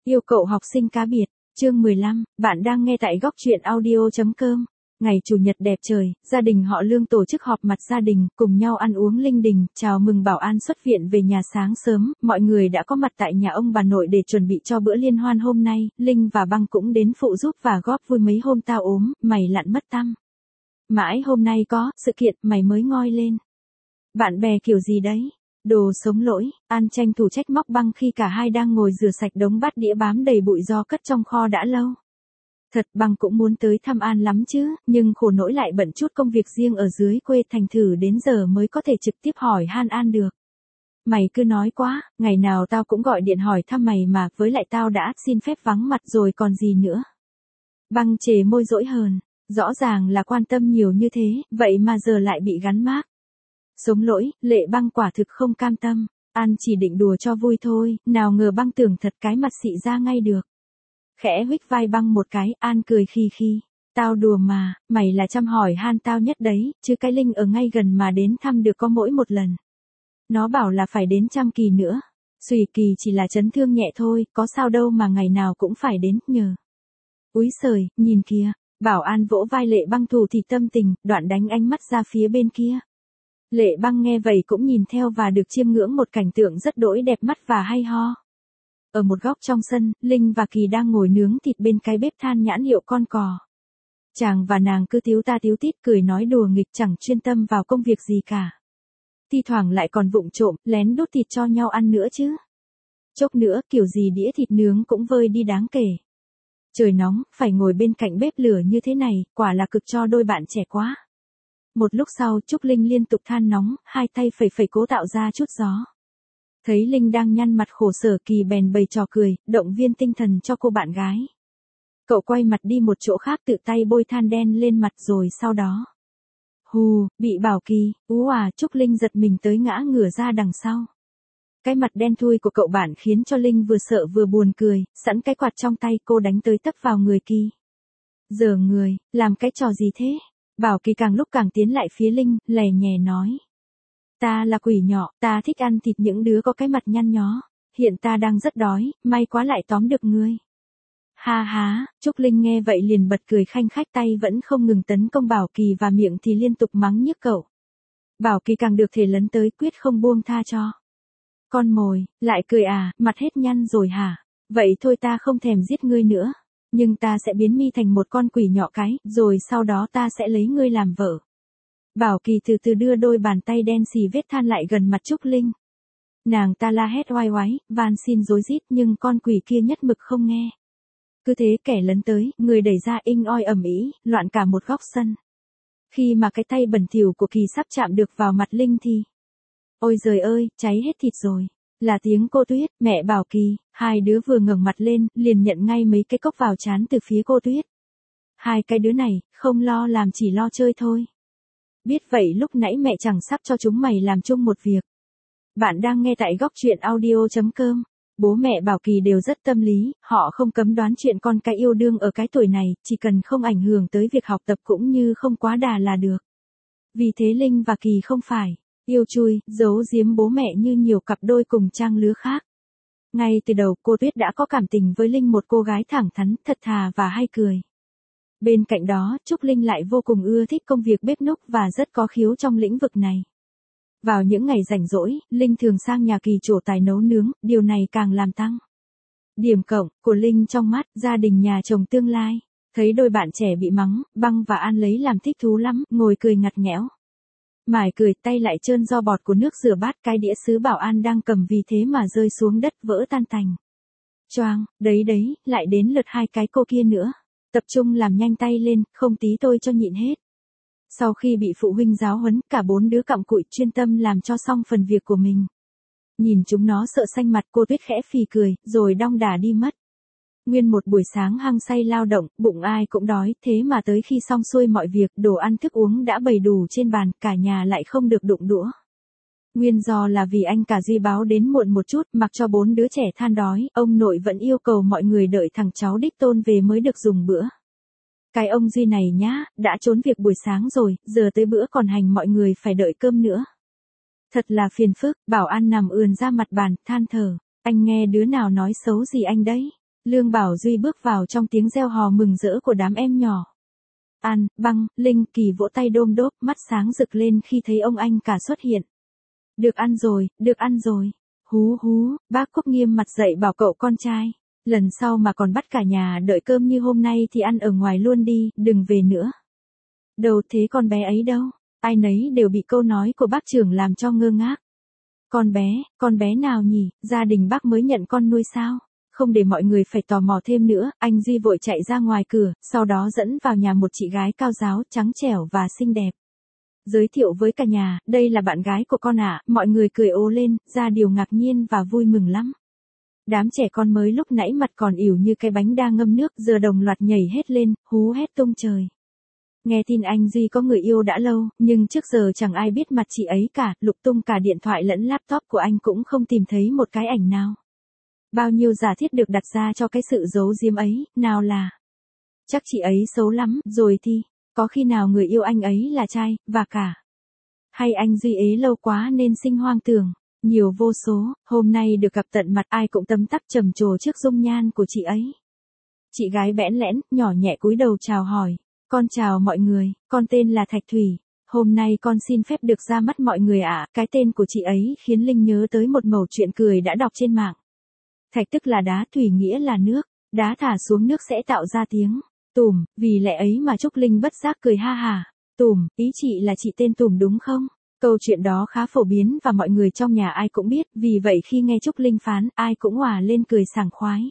Yêu cầu học sinh cá biệt, chương 15, bạn đang nghe tại góc truyện audio.com. Ngày Chủ nhật đẹp trời, gia đình họ Lương tổ chức họp mặt gia đình, cùng nhau ăn uống linh đình, chào mừng Bảo An xuất viện về nhà sáng sớm, mọi người đã có mặt tại nhà ông bà nội để chuẩn bị cho bữa liên hoan hôm nay, Linh và Băng cũng đến phụ giúp và góp vui mấy hôm tao ốm, mày lặn mất tăm. Mãi hôm nay có, sự kiện, mày mới ngoi lên. Bạn bè kiểu gì đấy? Đồ sống lỗi, An tranh thủ trách móc Băng khi cả hai đang ngồi rửa sạch đống bát đĩa bám đầy bụi do cất trong kho đã lâu. Thật Băng cũng muốn tới thăm An lắm chứ, nhưng khổ nỗi lại bận chút công việc riêng ở dưới quê thành thử đến giờ mới có thể trực tiếp hỏi han An được. Mày cứ nói quá, ngày nào tao cũng gọi điện hỏi thăm mày mà, với lại tao đã xin phép vắng mặt rồi còn gì nữa. Băng chề môi dỗi hờn, rõ ràng là quan tâm nhiều như thế, vậy mà giờ lại bị gắn mác. Sống lỗi, Lệ Băng quả thực không cam tâm, An chỉ định đùa cho vui thôi, nào ngờ Băng tưởng thật cái mặt xị ra ngay được. Khẽ huých vai Băng một cái, An cười khi. Tao đùa mà, mày là chăm hỏi han tao nhất đấy, chứ cái Linh ở ngay gần mà đến thăm được có mỗi một lần. Nó bảo là phải đến chăm Kỳ nữa. Xùy Kỳ chỉ là chấn thương nhẹ thôi, có sao đâu mà ngày nào cũng phải đến, nhờ. Úi sời, nhìn kìa, Bảo An vỗ vai Lệ Băng thủ thì tâm tình, đoạn đánh ánh mắt ra phía bên kia. Lệ Băng nghe vậy cũng nhìn theo và được chiêm ngưỡng một cảnh tượng rất đỗi đẹp mắt và hay ho. Ở một góc trong sân, Linh và Kỳ đang ngồi nướng thịt bên cái bếp than nhãn hiệu Con Cò. Chàng và nàng cứ tíu ta tíu tít cười nói đùa nghịch, chẳng chuyên tâm vào công việc gì cả. Thi thoảng lại còn vụng trộm, lén đút thịt cho nhau ăn nữa chứ. Chốc nữa, kiểu gì đĩa thịt nướng cũng vơi đi đáng kể. Trời nóng, phải ngồi bên cạnh bếp lửa như thế này, quả là cực cho đôi bạn trẻ quá. Một lúc sau, Trúc Linh liên tục than nóng, hai tay phẩy cố tạo ra chút gió. Thấy Linh đang nhăn mặt khổ sở, Kỳ bèn bày trò cười, động viên tinh thần cho cô bạn gái. Cậu quay mặt đi một chỗ khác tự tay bôi than đen lên mặt rồi sau đó. Hù, bị bảo Kỳ, Trúc Linh giật mình tới ngã ngửa ra đằng sau. Cái mặt đen thui của cậu bạn khiến cho Linh vừa sợ vừa buồn cười, sẵn cái quạt trong tay cô đánh tới tấp vào người Kỳ. Giở người, làm cái trò gì thế? Bảo Kỳ càng lúc càng tiến lại phía Linh, lè nhè nói. Ta là quỷ nhỏ, ta thích ăn thịt những đứa có cái mặt nhăn nhó. Hiện ta đang rất đói, may quá lại tóm được ngươi. Ha ha, Trúc Linh nghe vậy liền bật cười khanh khách, tay vẫn không ngừng tấn công Bảo Kỳ và miệng thì liên tục mắng nhiếc cậu. Bảo Kỳ càng được thể lấn tới quyết không buông tha cho. Con mồi, lại cười à, mặt hết nhăn rồi hả? Vậy thôi ta không thèm giết ngươi nữa. Nhưng ta sẽ biến mi thành một con quỷ nhỏ cái, rồi sau đó ta sẽ lấy ngươi làm vợ. Bảo Kỳ từ từ đưa đôi bàn tay đen xì vết than lại gần mặt Trúc Linh. Nàng ta la hét oai oái, van xin rối rít, nhưng con quỷ kia nhất mực không nghe. Cứ thế kẻ lấn tới, người đẩy ra inh oi ầm ĩ, loạn cả một góc sân. Khi mà cái tay bẩn thỉu của Kỳ sắp chạm được vào mặt Linh thì... Ôi giời ơi, cháy hết thịt rồi. Là tiếng cô Tuyết, mẹ Bảo Kỳ, hai đứa vừa ngẩng mặt lên, liền nhận ngay mấy cái cốc vào trán từ phía cô Tuyết. Hai cái đứa này, không lo làm chỉ lo chơi thôi. Biết vậy lúc nãy mẹ chẳng sắp cho chúng mày làm chung một việc. Bạn đang nghe tại góc truyện audio.com. Bố mẹ Bảo Kỳ đều rất tâm lý, họ không cấm đoán chuyện con cái yêu đương ở cái tuổi này, chỉ cần không ảnh hưởng tới việc học tập cũng như không quá đà là được. Vì thế Linh và Kỳ không phải yêu chui, giấu giếm bố mẹ như nhiều cặp đôi cùng trang lứa khác. Ngay từ đầu cô Tuyết đã có cảm tình với Linh, một cô gái thẳng thắn, thật thà và hay cười. Bên cạnh đó, Trúc Linh lại vô cùng ưa thích công việc bếp núc và rất có khiếu trong lĩnh vực này. Vào những ngày rảnh rỗi, Linh thường sang nhà Kỳ trổ tài nấu nướng, điều này càng làm tăng điểm cộng của Linh trong mắt gia đình nhà chồng tương lai. Thấy đôi bạn trẻ bị mắng, Băng và An lấy làm thích thú lắm, ngồi cười ngặt nghẽo. Mải cười, tay lại trơn do bọt của nước rửa bát, cái đĩa sứ Bảo An đang cầm vì thế mà rơi xuống đất vỡ tan tành. Choang, đấy, lại đến lượt hai cái cô kia nữa. Tập trung làm nhanh tay lên, không tí tôi cho nhịn hết. Sau khi bị phụ huynh giáo huấn, cả bốn đứa cặm cụi chuyên tâm làm cho xong phần việc của mình. Nhìn chúng nó sợ xanh mặt, cô Tuyết khẽ phì cười, rồi đong đả đi mất. Nguyên một buổi sáng hăng say lao động, bụng ai cũng đói, thế mà tới khi xong xuôi mọi việc, đồ ăn thức uống đã bày đủ trên bàn, cả nhà lại không được đụng đũa. Nguyên do là vì anh cả Duy báo đến muộn một chút, mặc cho bốn đứa trẻ than đói, ông nội vẫn yêu cầu mọi người đợi thằng cháu đích tôn về mới được dùng bữa. Cái ông Duy này nhá, đã trốn việc buổi sáng rồi, giờ tới bữa còn hành mọi người phải đợi cơm nữa. Thật là phiền phức. Bảo An nằm ườn ra mặt bàn, than thở. Anh nghe đứa nào nói xấu gì anh đấy? Lương Bảo Duy bước vào trong tiếng reo hò mừng rỡ của đám em nhỏ. An, Băng, Linh, Kỳ vỗ tay đôm đốp, mắt sáng rực lên khi thấy ông anh cả xuất hiện. Được ăn rồi, được ăn rồi. Hú hú, bác Cúc nghiêm mặt dậy bảo cậu con trai. Lần sau mà còn bắt cả nhà đợi cơm như hôm nay thì ăn ở ngoài luôn đi, đừng về nữa. Đâu thế con bé ấy đâu? Ai nấy đều bị câu nói của bác trưởng làm cho ngơ ngác. Con bé nào nhỉ, gia đình bác mới nhận con nuôi sao? Không để mọi người phải tò mò thêm nữa, anh Duy vội chạy ra ngoài cửa, sau đó dẫn vào nhà một chị gái cao ráo, trắng trẻo và xinh đẹp. Giới thiệu với cả nhà, đây là bạn gái của con ạ, mọi người cười ố lên, ra điều ngạc nhiên và vui mừng lắm. Đám trẻ con mới lúc nãy mặt còn ỉu như cái bánh đang ngâm nước, giờ đồng loạt nhảy hết lên, hú hét tung trời. Nghe tin anh Duy có người yêu đã lâu, nhưng trước giờ chẳng ai biết mặt chị ấy cả, lục tung cả điện thoại lẫn laptop của anh cũng không tìm thấy một cái ảnh nào. Bao nhiêu giả thiết được đặt ra cho cái sự giấu giếm ấy, nào là chắc chị ấy xấu lắm, rồi thì, có khi nào người yêu anh ấy là trai, và cả. Hay anh Duy ế lâu quá nên sinh hoang tưởng, nhiều vô số, hôm nay được gặp tận mặt ai cũng tấm tắc trầm trồ trước dung nhan của chị ấy. Chị gái bẽn lẽn, nhỏ nhẹ cúi đầu chào hỏi, con chào mọi người, con tên là Thạch Thủy. Hôm nay con xin phép được ra mắt mọi người ạ. Cái tên của chị ấy khiến Linh nhớ tới một mẩu chuyện cười đã đọc trên mạng. Thạch tức là đá, thủy nghĩa là nước, đá thả xuống nước sẽ tạo ra tiếng tùm, vì lẽ ấy mà Trúc Linh bất giác cười ha hả. Tùm, ý chị là chị tên Tùm đúng không? Câu chuyện đó khá phổ biến và mọi người trong nhà ai cũng biết, vì vậy khi nghe Trúc Linh phán, ai cũng òa lên cười sảng khoái.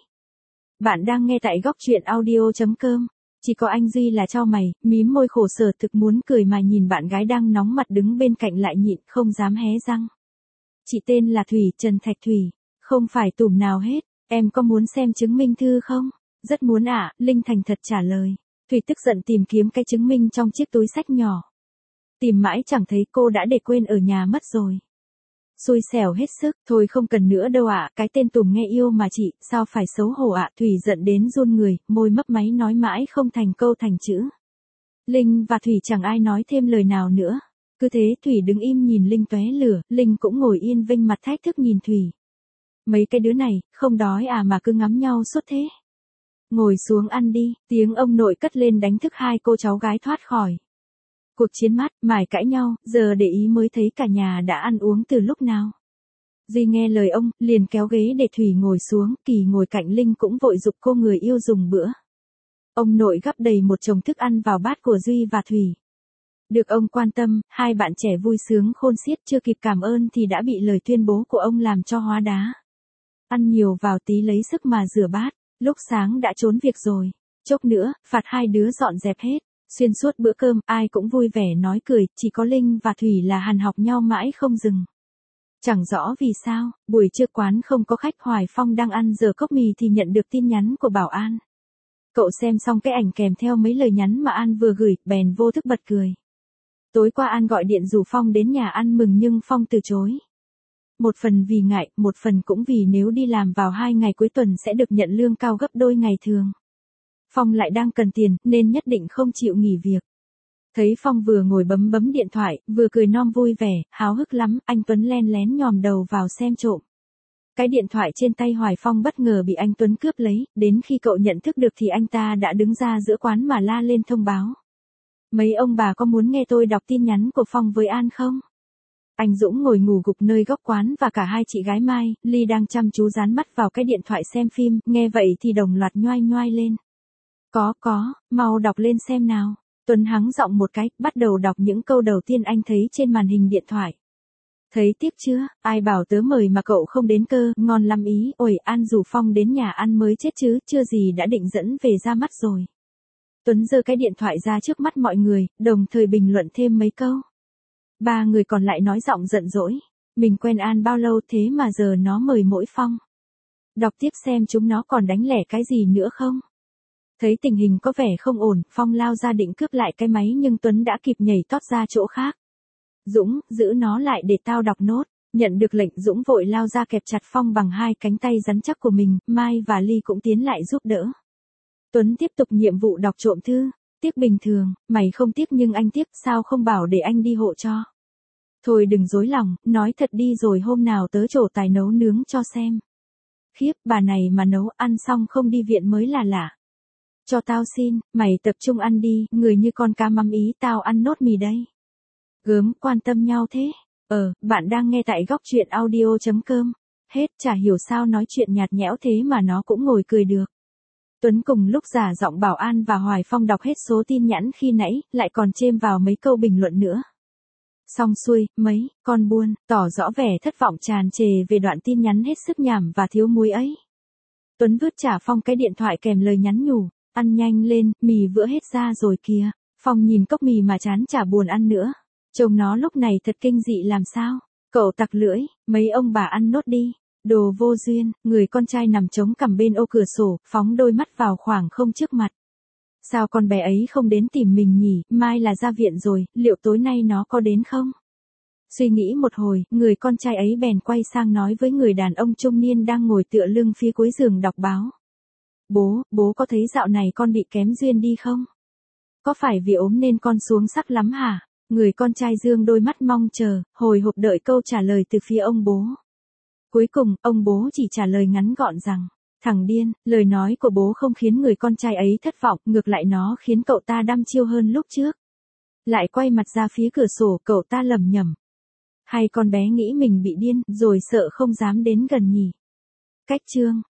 Bạn đang nghe tại góc truyện audio.com. Chỉ có anh Duy là chau mày, mím môi khổ sở thực muốn cười mà nhìn bạn gái đang nóng mặt đứng bên cạnh lại nhịn không dám hé răng. Chị tên là Thủy, Trần Thạch Thủy. Không phải Tùm nào hết, em có muốn xem chứng minh thư không? Rất muốn ạ, Linh thành thật trả lời. Thủy tức giận tìm kiếm cái chứng minh trong chiếc túi xách nhỏ. Tìm mãi chẳng thấy, cô đã để quên ở nhà mất rồi. Xui xẻo hết sức, thôi không cần nữa đâu ạ, cái tên Tùm nghe yêu mà chị, sao phải xấu hổ ạ. Thủy giận đến run người, môi mấp máy nói mãi không thành câu thành chữ. Linh và Thủy chẳng ai nói thêm lời nào nữa. Cứ thế Thủy đứng im nhìn Linh tóe lửa, Linh cũng ngồi yên vênh mặt thách thức nhìn Thủy. Mấy cái đứa này, không đói à mà cứ ngắm nhau suốt thế. Ngồi xuống ăn đi, tiếng ông nội cất lên đánh thức hai cô cháu gái thoát khỏi cuộc chiến mát, mải cãi nhau, giờ để ý mới thấy cả nhà đã ăn uống từ lúc nào. Duy nghe lời ông, liền kéo ghế để Thủy ngồi xuống, Kỳ ngồi cạnh Linh cũng vội giục cô người yêu dùng bữa. Ông nội gắp đầy một chồng thức ăn vào bát của Duy và Thủy. Được ông quan tâm, hai bạn trẻ vui sướng khôn xiết, chưa kịp cảm ơn thì đã bị lời tuyên bố của ông làm cho hóa đá. Ăn nhiều vào tí lấy sức mà rửa bát, lúc sáng đã trốn việc rồi, chốc nữa, phạt hai đứa dọn dẹp hết. Xuyên suốt bữa cơm, ai cũng vui vẻ nói cười, chỉ có Linh và Thủy là hàn học nhau mãi không dừng. Chẳng rõ vì sao, buổi trưa quán không có khách, Hoài Phong đang ăn dở cốc mì thì nhận được tin nhắn của bảo An. Cậu xem xong cái ảnh kèm theo mấy lời nhắn mà An vừa gửi, bèn vô thức bật cười. Tối qua An gọi điện rủ Phong đến nhà ăn mừng nhưng Phong từ chối. Một phần vì ngại, một phần cũng vì nếu đi làm vào 2 ngày cuối tuần sẽ được nhận lương cao gấp đôi ngày thường. Phong lại đang cần tiền, nên nhất định không chịu nghỉ việc. Thấy Phong vừa ngồi bấm điện thoại, vừa cười non vui vẻ, háo hức lắm, anh Tuấn len lén nhòm đầu vào xem trộm. Cái điện thoại trên tay Hoài Phong bất ngờ bị anh Tuấn cướp lấy, đến khi cậu nhận thức được thì anh ta đã đứng ra giữa quán mà la lên thông báo. Mấy ông bà có muốn nghe tôi đọc tin nhắn của Phong với An không? Anh Dũng ngồi ngủ gục nơi góc quán và cả hai chị gái Mai, Ly đang chăm chú dán mắt vào cái điện thoại xem phim, nghe vậy thì đồng loạt nhoai nhoai lên. Có, mau đọc lên xem nào. Tuấn hắng giọng một cái, bắt đầu đọc những câu đầu tiên anh thấy trên màn hình điện thoại. Thấy tiếc chưa, ai bảo tớ mời mà cậu không đến cơ, ngon lắm ý, ôi An rủ Phong đến nhà ăn mới chết chứ, chưa gì đã định dẫn về ra mắt rồi. Tuấn giơ cái điện thoại ra trước mắt mọi người, đồng thời bình luận thêm mấy câu. Ba người còn lại nói giọng giận dỗi. Mình quen An bao lâu thế mà giờ nó mời mỗi Phong. Đọc tiếp xem chúng nó còn đánh lẻ cái gì nữa không. Thấy tình hình có vẻ không ổn, Phong lao ra định cướp lại cái máy nhưng Tuấn đã kịp nhảy tót ra chỗ khác. Dũng, giữ nó lại để tao đọc nốt. Nhận được lệnh, Dũng vội lao ra kẹp chặt Phong bằng hai cánh tay rắn chắc của mình, Mai và Ly cũng tiến lại giúp đỡ. Tuấn tiếp tục nhiệm vụ đọc trộm thư. Tiếc bình thường, mày không tiếc nhưng anh tiếc, sao không bảo để anh đi hộ cho. Thôi đừng dối lòng, nói thật đi rồi hôm nào tớ trổ tài nấu nướng cho xem. Khiếp, bà này mà nấu ăn xong không đi viện mới là lạ. Cho tao xin, mày tập trung ăn đi, người như con cá mắm ý, tao ăn nốt mì đây. Gớm, quan tâm nhau thế. Bạn đang nghe tại góc truyện audio.com. Hết, chả hiểu sao nói chuyện nhạt nhẽo thế mà nó cũng ngồi cười được. Tuấn cùng lúc giả giọng bảo an và Hoài Phong đọc hết số tin nhắn khi nãy, lại còn chêm vào mấy câu bình luận nữa. Xong xuôi, mấy, con buôn, tỏ rõ vẻ thất vọng tràn trề về đoạn tin nhắn hết sức nhảm và thiếu muối ấy. Tuấn vứt trả Phong cái điện thoại kèm lời nhắn nhủ, ăn nhanh lên, mì vữa hết ra rồi kìa. Phong nhìn cốc mì mà chán chả buồn ăn nữa. Trông nó lúc này thật kinh dị làm sao. Cậu tặc lưỡi, mấy ông bà ăn nốt đi. Đồ vô duyên, người con trai nằm chống cằm bên ô cửa sổ, phóng đôi mắt vào khoảng không trước mặt. Sao con bé ấy không đến tìm mình nhỉ, mai là ra viện rồi, liệu tối nay nó có đến không? Suy nghĩ một hồi, người con trai ấy bèn quay sang nói với người đàn ông trung niên đang ngồi tựa lưng phía cuối giường đọc báo. Bố có thấy dạo này con bị kém duyên đi không? Có phải vì ốm nên con xuống sắc lắm hả? Người con trai dương đôi mắt mong chờ, hồi hộp đợi câu trả lời từ phía ông bố. Cuối cùng, ông bố chỉ trả lời ngắn gọn rằng, thằng điên, lời nói của bố không khiến người con trai ấy thất vọng, ngược lại nó khiến cậu ta đăm chiêu hơn lúc trước. Lại quay mặt ra phía cửa sổ, cậu ta lẩm nhẩm. Hay con bé nghĩ mình bị điên, rồi sợ không dám đến gần nhỉ? Cách chương